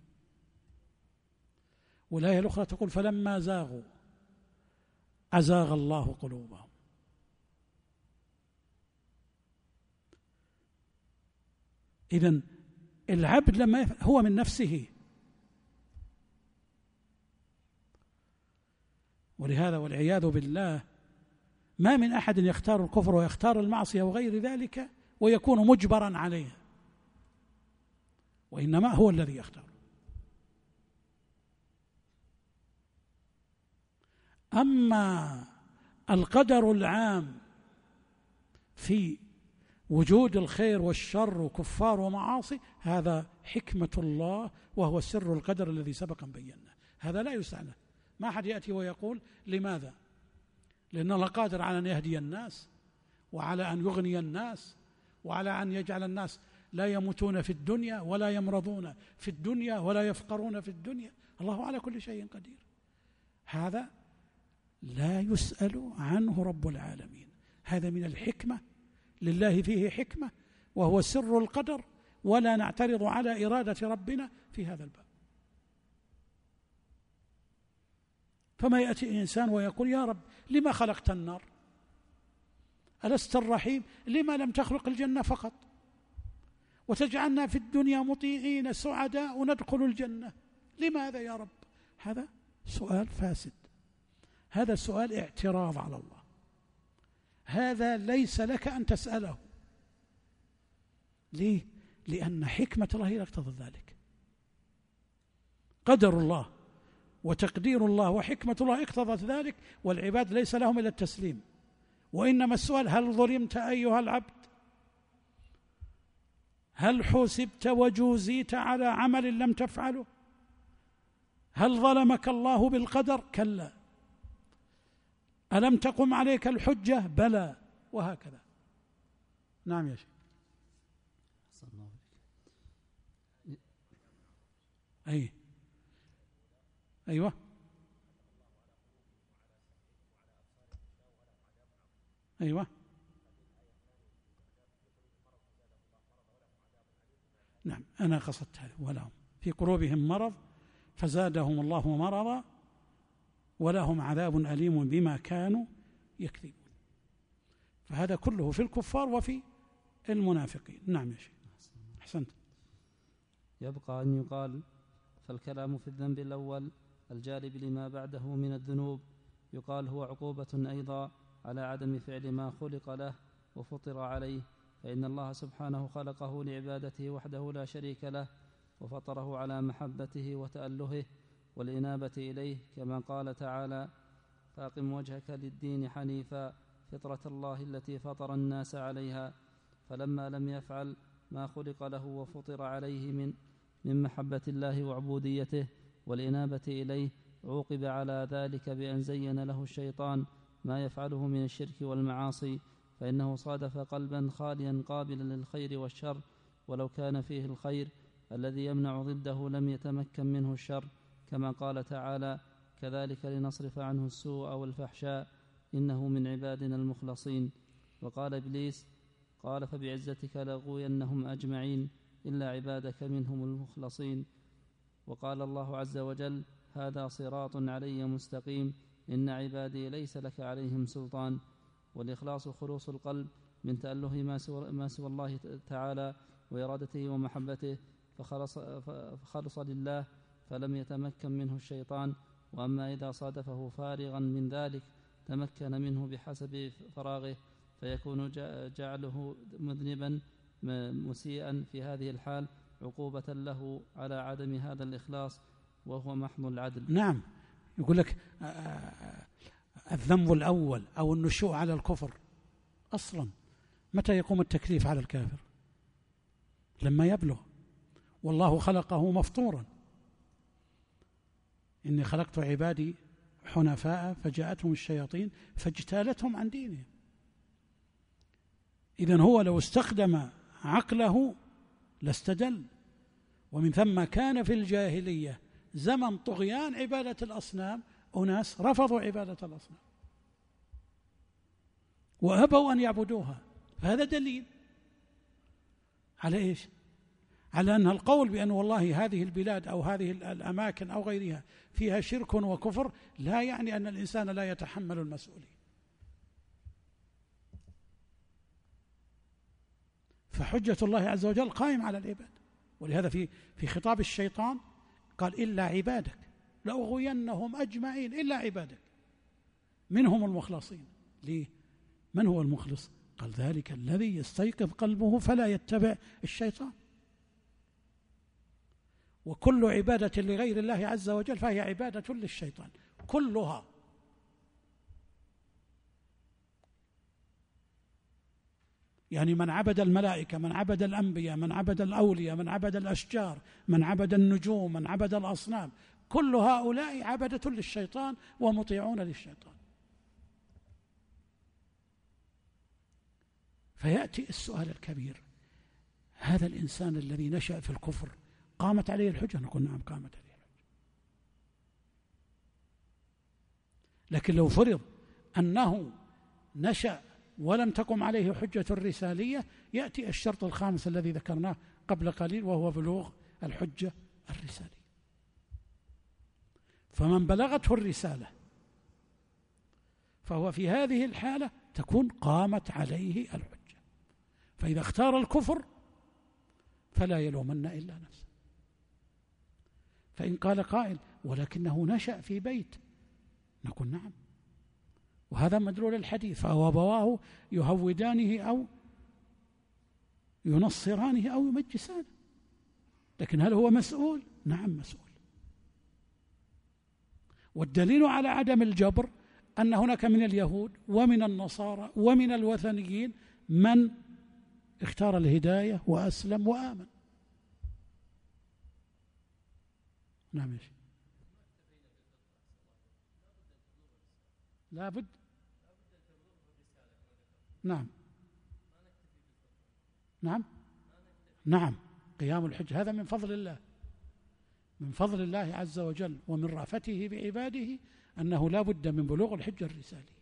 Speaker 2: والآية الأخرى تقول فلما زاغوا أزاغ الله قلوبهم. إذن العبد لما هو من نفسه، ولهذا والعياذ بالله ما من أحد يختار الكفر ويختار المعصية وغير ذلك ويكون مجبرا عليها، وإنما هو الذي يختار. أما القدر العام في وجود الخير والشر وكفار ومعاصي، هذا حكمة الله وهو سر القدر الذي سبق أن بينا، هذا لا يسأله. ما أحد يأتي ويقول لماذا؟ لأن الله قادر على أن يهدي الناس، وعلى أن يغني الناس، وعلى أن يجعل الناس لا يموتون في الدنيا ولا يمرضون في الدنيا ولا يفقرون في الدنيا. الله على كل شيء قدير. هذا لا يسأل عنه رب العالمين، هذا من الحكمة، لله فيه حكمة وهو سر القدر، ولا نعترض على إرادة ربنا في هذا الباب. فما يأتي إنسان ويقول يا رب لما خلقت النار؟ ألست الرحيم؟ لما لم تخلق الجنة فقط وتجعلنا في الدنيا مطيعين سعداء وندخل الجنة؟ لماذا يا رب؟ هذا سؤال فاسد، هذا سؤال اعتراض على الله، هذا ليس لك أن تسأله. ليه؟ لأن حكمة الله لا تقتضي ذلك. قدر الله وتقدير الله وحكمة الله اقتضت ذلك، والعباد ليس لهم إلا التسليم. وإنما السؤال هل ظلمت أيها العبد؟ هل حسبت وجوزيت على عمل لم تفعله؟ هل ظلمك الله بالقدر؟ كلا. ألم تقم عليك الحجة؟ بلى. وهكذا. نعم يا شيخ. أيوة. أيوة. نعم، أنا قصدت هذا. ولهم في قلوبهم مرض فزادهم الله مرضا ولهم عذاب أليم بما كانوا يكذبون. فهذا كله في الكفار وفي المنافقين. نعم يا شيخ. أحسنت.
Speaker 3: يبقى أن يقال فالكلام في الذنب الأول الجالب لما بعده من الذنوب يقال هو عقوبة أيضا على عدم فعل ما خلق له وفطر عليه، فإن الله سبحانه خلقه لعبادته وحده لا شريك له، وفطره على محبته وتألهه والإنابة إليه، كما قال تعالى فأقم وجهك للدين حنيفا فطرة الله التي فطر الناس عليها. فلما لم يفعل ما خلق له وفطر عليه من محبة الله وعبوديته والإنابة إليه عوقب على ذلك بأن زين له الشيطان ما يفعله من الشرك والمعاصي، فإنه صادف قلبا خاليا قابلا للخير والشر، ولو كان فيه الخير الذي يمنع ضده لم يتمكن منه الشر، كما قال تعالى: كذلك لنصرف عنه السوء والفحشاء إنه من عبادنا المخلصين. وقال إبليس: قال فبعزتك لأغوينهم أجمعين إلا عبادك منهم المخلصين. وقال الله عز وجل: هذا صراط علي مستقيم إن عبادي ليس لك عليهم سلطان. والإخلاص خلوص القلب من تأله ما سوى الله تعالى وإرادته ومحبته، فخلص لله فلم يتمكن منه الشيطان. وأما إذا صادفه فارغا من ذلك تمكن منه بحسب فراغه، فيكون جعله مذنبا مسيئا في هذه الحال عقوبة له على عدم هذا الإخلاص، وهو محض العدل.
Speaker 2: نعم، يقول لك الذنب الأول أو النشوء على الكفر أصلا متى يقوم التكليف على الكافر؟ لما يبلغ، والله خلقه مفطورا: إني خلقت عبادي حنفاء فجاءتهم الشياطين فاجتالتهم عن دينهم. إذن هو لو استخدم عقله لاستدل. ومن ثم كان في الجاهلية زمن طغيان عبادة الأصنام، أناس رفضوا عبادة الأصنام وأبوا أن يعبدوها، فهذا دليل على إيش؟ على أن القول بأن والله هذه البلاد أو هذه الأماكن أو غيرها فيها شرك وكفر لا يعني أن الإنسان لا يتحمل المسؤولية. فحجة الله عز وجل قائم على العباد، ولهذا في خطاب الشيطان قال: إلا عبادك لأغوينهم أجمعين إلا عبادك منهم المخلصين. ليه؟ من هو المخلص؟ قال: ذلك الذي يستيقظ قلبه فلا يتبع الشيطان. وكل عبادة لغير الله عز وجل فهي عبادة للشيطان كلها. يعني من عبد الملائكة، من عبد الأنبياء، من عبد الأولياء، من عبد الأشجار، من عبد النجوم، من عبد الأصنام، كل هؤلاء عبدة للشيطان ومطيعون للشيطان. فيأتي السؤال الكبير: هذا الإنسان الذي نشأ في الكفر قامت عليه الحجة؟ نقول نعم، قامت عليه الحجة. لكن لو فرض أنه نشأ ولم تقم عليه حجة الرسالية، يأتي الشرط الخامس الذي ذكرناه قبل قليل، وهو بلوغ الحجة الرسالية. فمن بلغته الرسالة فهو في هذه الحالة تكون قامت عليه الحجة. فإذا اختار الكفر فلا يلومن إلا نفسه. فإن قال قائل: ولكنه نشأ في بيت، نقول نعم، وهذا مدلول الحديث: فأبواه يهودانه أو ينصرانه أو يمجسانه. لكن هل هو مسؤول؟ نعم مسؤول. والدليل على عدم الجبر أن هناك من اليهود ومن النصارى ومن الوثنيين من اختار الهداية وأسلم وآمن. نعم. لا بد. نعم نعم نعم، قيام الحج هذا من فضل الله، من فضل الله عز وجل ومن رأفته بعباده، أنه لا بد من بلوغ الحجة الرسالية.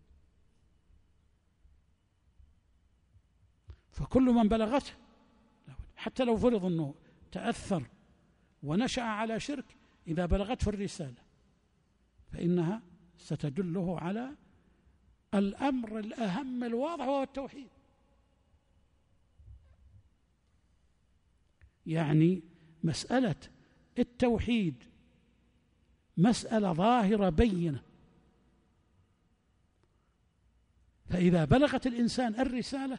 Speaker 2: فكل من بلغته، حتى لو فرض أنه تأثر ونشأ على شرك، إذا بلغته الرسالة فإنها ستدله على الأمر الأهم الواضح، وهو التوحيد. يعني مسألة التوحيد مسألة ظاهرة بينة، فإذا بلغت الإنسان الرسالة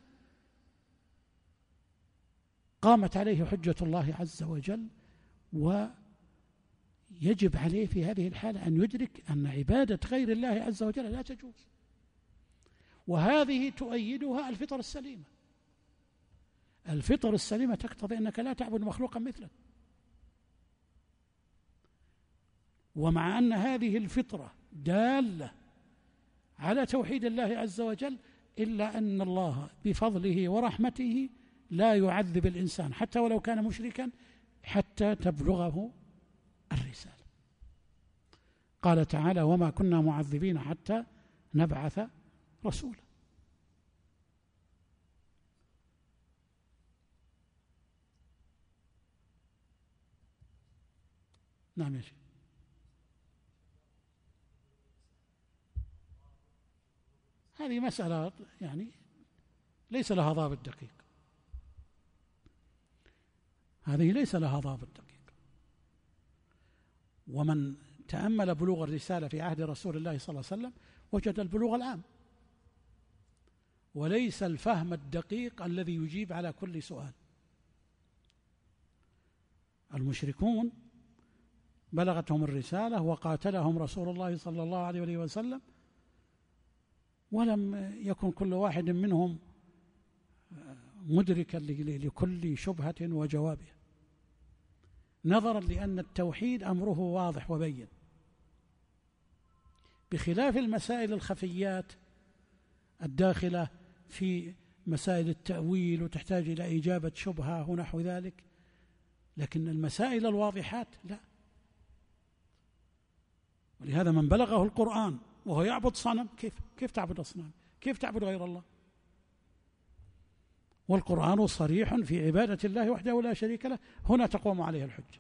Speaker 2: قامت عليه حجة الله عز وجل، يجب عليه في هذه الحالة أن يدرك أن عبادة غير الله عز وجل لا تجوز، وهذه تؤيدها الفطر السليمة. الفطر السليمة تقتضي أنك لا تعبد مخلوقا مثلك، ومع أن هذه الفطرة دالة على توحيد الله عز وجل، إلا أن الله بفضله ورحمته لا يعذب الإنسان حتى ولو كان مشركا حتى تبلغه الرسالة. قال تعالى: وما كنا معذبين حتى نبعث رسولا. نعم يا شيخ. هذه مسألة يعني ليس لها ضابط دقيق، هذه ليس لها ضابط دقيق. ومن تأمل بلوغ الرسالة في عهد رسول الله صلى الله عليه وسلم وجد البلوغ العام، وليس الفهم الدقيق الذي يجيب على كل سؤال. المشركون بلغتهم الرسالة وقاتلهم رسول الله صلى الله عليه وسلم، ولم يكن كل واحد منهم مدركا لكل شبهة وجوابها، نظرا لأن التوحيد أمره واضح وبين، بخلاف المسائل الخفيات الداخلة في مسائل التأويل وتحتاج إلى إجابة شبهة ونحو ذلك. لكن المسائل الواضحات لا. ولهذا من بلغه القرآن وهو يعبد صنم، كيف تعبد أصنام؟ كيف تعبد غير الله؟ والقرآن صريح في عبادة الله وحده لا شريك له، هنا تقوم عليه الحجة.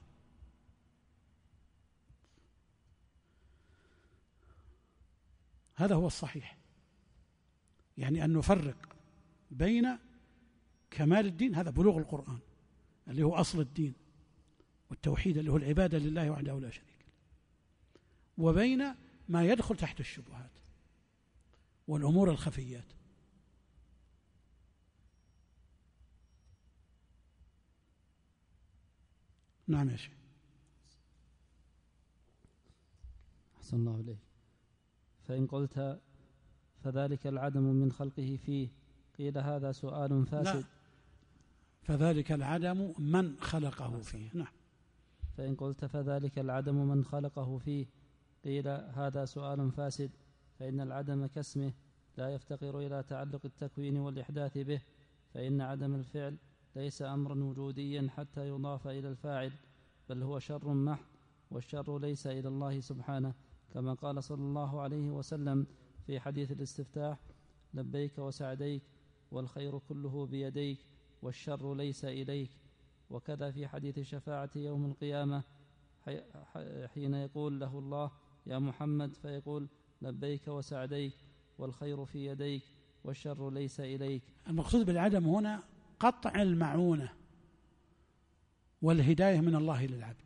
Speaker 2: هذا هو الصحيح، يعني أن نفرق بين كمال الدين، هذا بلوغ القرآن اللي هو أصل الدين والتوحيد اللي هو العبادة لله وحده لا شريك له، وبين ما يدخل تحت الشبهات والأمور الخفيات. نعم يا شيخ.
Speaker 3: أحسن الله إليك. فإن قلت فذلك العدم من خلقه فيه، قيل هذا سؤال فاسد.
Speaker 2: لا، فذلك العدم من خلقه فيه. نعم.
Speaker 3: فإن قلت فذلك العدم من خلقه فيه، قيل هذا سؤال فاسد، فإن العدم كاسمه لا يفتقر إلى تعلق التكوين والإحداث به، فإن عدم الفعل ليس أمرا وجوديا حتى يضاف إلى الفاعل، بل هو شر محض، والشر ليس إلى الله سبحانه، كما قال صلى الله عليه وسلم في حديث الاستفتاح: لبيك وسعديك والخير كله بيديك والشر ليس إليك. وكذا في حديث الشفاعة يوم القيامة حين يقول له الله: يا محمد، فيقول: لبيك وسعديك والخير في يديك والشر ليس إليك.
Speaker 2: المقصود بالعدم هنا قطع المعونة والهداية من الله للعبد،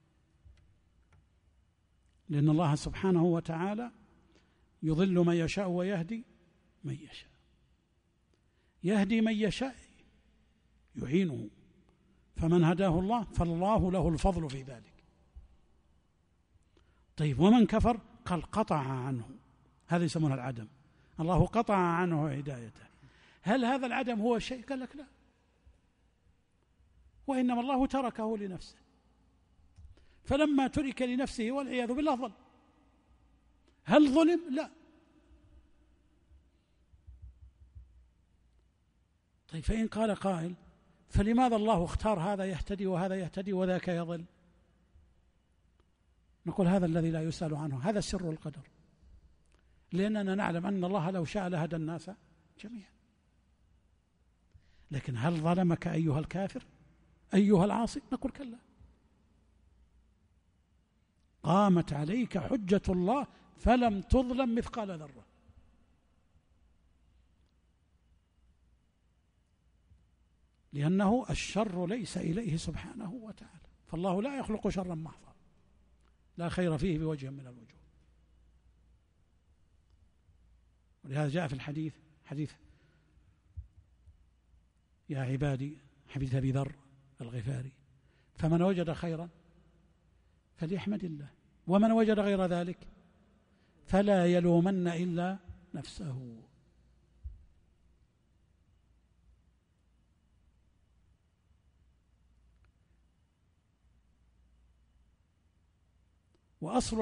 Speaker 2: لأن الله سبحانه وتعالى يضل من يشاء ويهدي من يشاء، يهدي من يشاء يعينه، فمن هداه الله فالله له الفضل في ذلك. طيب، ومن كفر قال قطع عنه، هذا يسمونه العدم، الله قطع عنه هدايته. هل هذا العدم هو شيء؟ قال لك لا، وإنما الله تركه لنفسه، فلما ترك لنفسه والعياذ بالله ظلم. هل ظلم؟ لا. طيب، فإن قال قائل: فلماذا الله اختار هذا يهتدي وهذا يهتدي وذاك يضل؟ نقول هذا الذي لا يسأل عنه، هذا سر القدر، لأننا نعلم أن الله لو شاء لهدى الناس جميعا. لكن هل ظلمك أيها الكافر أيها العاصي؟ نقول كلا، قامت عليك حجة الله فلم تظلم مثقال ذرة. لأنه الشر ليس إليه سبحانه وتعالى، فالله لا يخلق شرا محضا لا خير فيه بوجه من الوجوه. ولهذا جاء في الحديث حديث يا عبادي، حديث أبي ذر الغفاري: فمن وجد خيرا فليحمد الله، ومن وجد غير ذلك فلا يلومن إلا نفسه. وأصل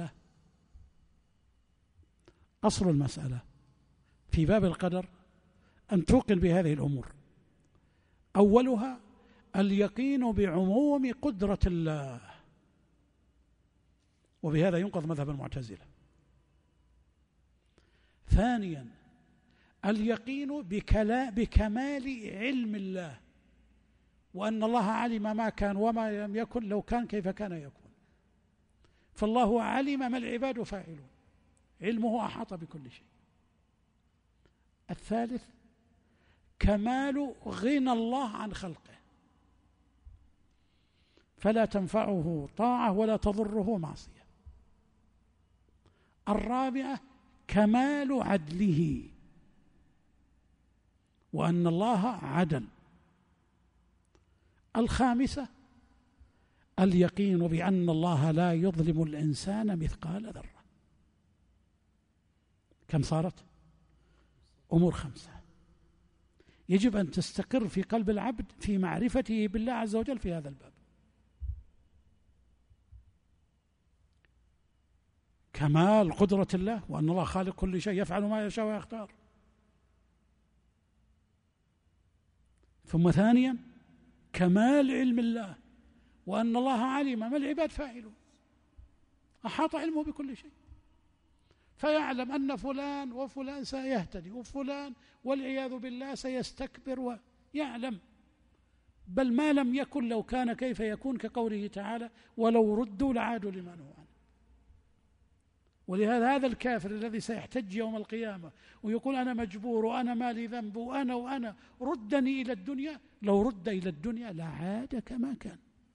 Speaker 2: المسألة في باب القدر أن توقن بهذه الأمور. أولها اليقين بعموم قدرة الله، وبهذا ينقض مذهب المعتزلة. ثانيا اليقين بكمال علم الله، وأن الله علم ما كان وما لم يكن، لو كان كيف كان يكون. فالله علم ما العباد فاعلون، علمه أحاط بكل شيء. الثالث كمال غنى الله عن خلقه، فلا تنفعه طاعة ولا تضره معصية. الرابعة كمال عدله، وأن الله عدل. الخامسة اليقين بأن الله لا يظلم الإنسان مثقال ذرة. كم صارت؟ أمور 5 يجب أن تستقر في قلب العبد في معرفته بالله عز وجل في هذا الباب. كمال قدرة الله، وأن الله خالق كل شيء يفعل ما يشاء ويختار. ثم ثانيا كمال علم الله، وأن الله علم ما العباد فاعلون، أحاط علمه بكل شيء، فيعلم أن فلان وفلان سيهتدي وفلان والعياذ بالله سيستكبر، ويعلم بل ما لم يكن لو كان كيف يكون، كقوله تعالى ولو ردوا لعادوا لما نهوا عنه. ولهذا هذا الكافر الذي سيحتج يوم القيامة ويقول أنا مجبور وأنا ما لي ذنب وأنا ردني إلى الدنيا، لو رد إلى الدنيا لعاد كما كان،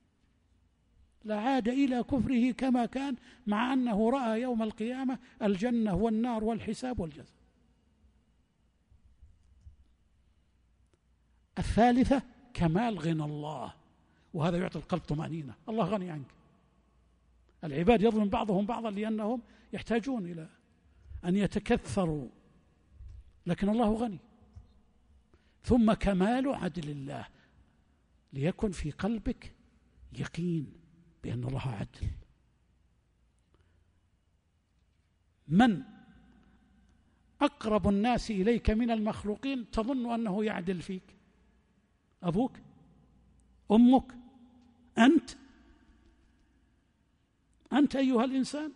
Speaker 2: لعاد إلى كفره كما كان، مع أنه رأى يوم القيامة الجنة والنار والحساب والجزاء. الثالثة كمال غنى الله، وهذا يعطي القلب طمأنينة، الله غني عنك. العباد يظلم بعضهم بعضا لأنهم يحتاجون إلى أن يتكثروا، لكن الله غني. ثم كمال عدل الله، ليكن في قلبك يقين بأن الله عدل. من أقرب الناس إليك من المخلوقين تظن أنه يعدل فيك؟ أبوك؟ أمك؟ أنت أيها الإنسان؟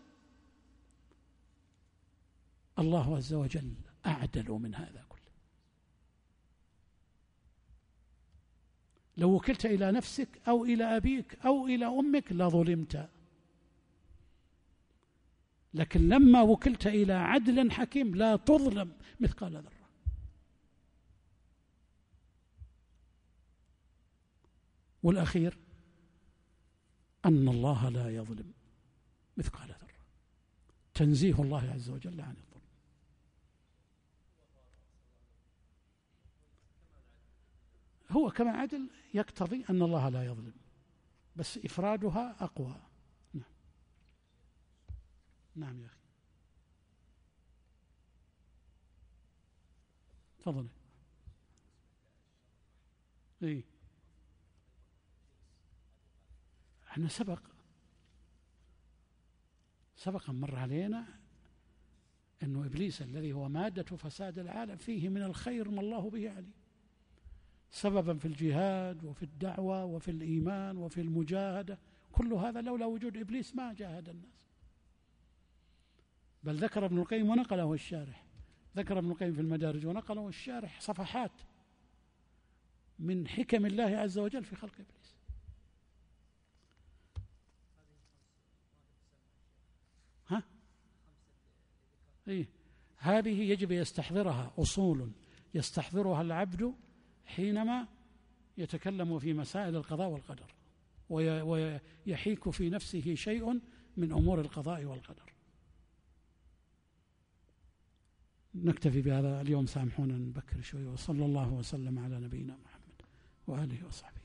Speaker 2: الله عز وجل أعدل من هذا كله. لو وكلت إلى نفسك أو إلى أبيك أو إلى أمك لظلمت، لكن لما وكلت إلى عدل حكيم لا تظلم مثقال ذرة. والأخير أن الله لا يظلم مثقال ذرة، تنزيه الله عز وجل عن الظلم. هو كما عدل يقتضي أن الله لا يظلم، بس إفرادها أقوى. نعم يا أخي، تفضل. إيه، احنا سبق أن مر علينا أنه إبليس الذي هو مادة فساد العالم فيه من الخير ما الله به عليم، سببا في الجهاد وفي الدعوة وفي الإيمان وفي المجاهدة. كل هذا لولا وجود إبليس ما جاهد الناس. بل ذكر ابن القيم ونقله الشارح، ذكر ابن القيم في المدارج ونقله الشارح صفحات من حكم الله عز وجل في خلق إبليس. إيه؟ هذه يجب يستحضرها، أصول يستحضرها العبد حينما يتكلم في مسائل القضاء والقدر، ويحيك في نفسه شيء من أمور القضاء والقدر. نكتفي بهذا اليوم، سامحونا نبكر شوي، وصلى الله وسلم على نبينا محمد وآله وصحبه.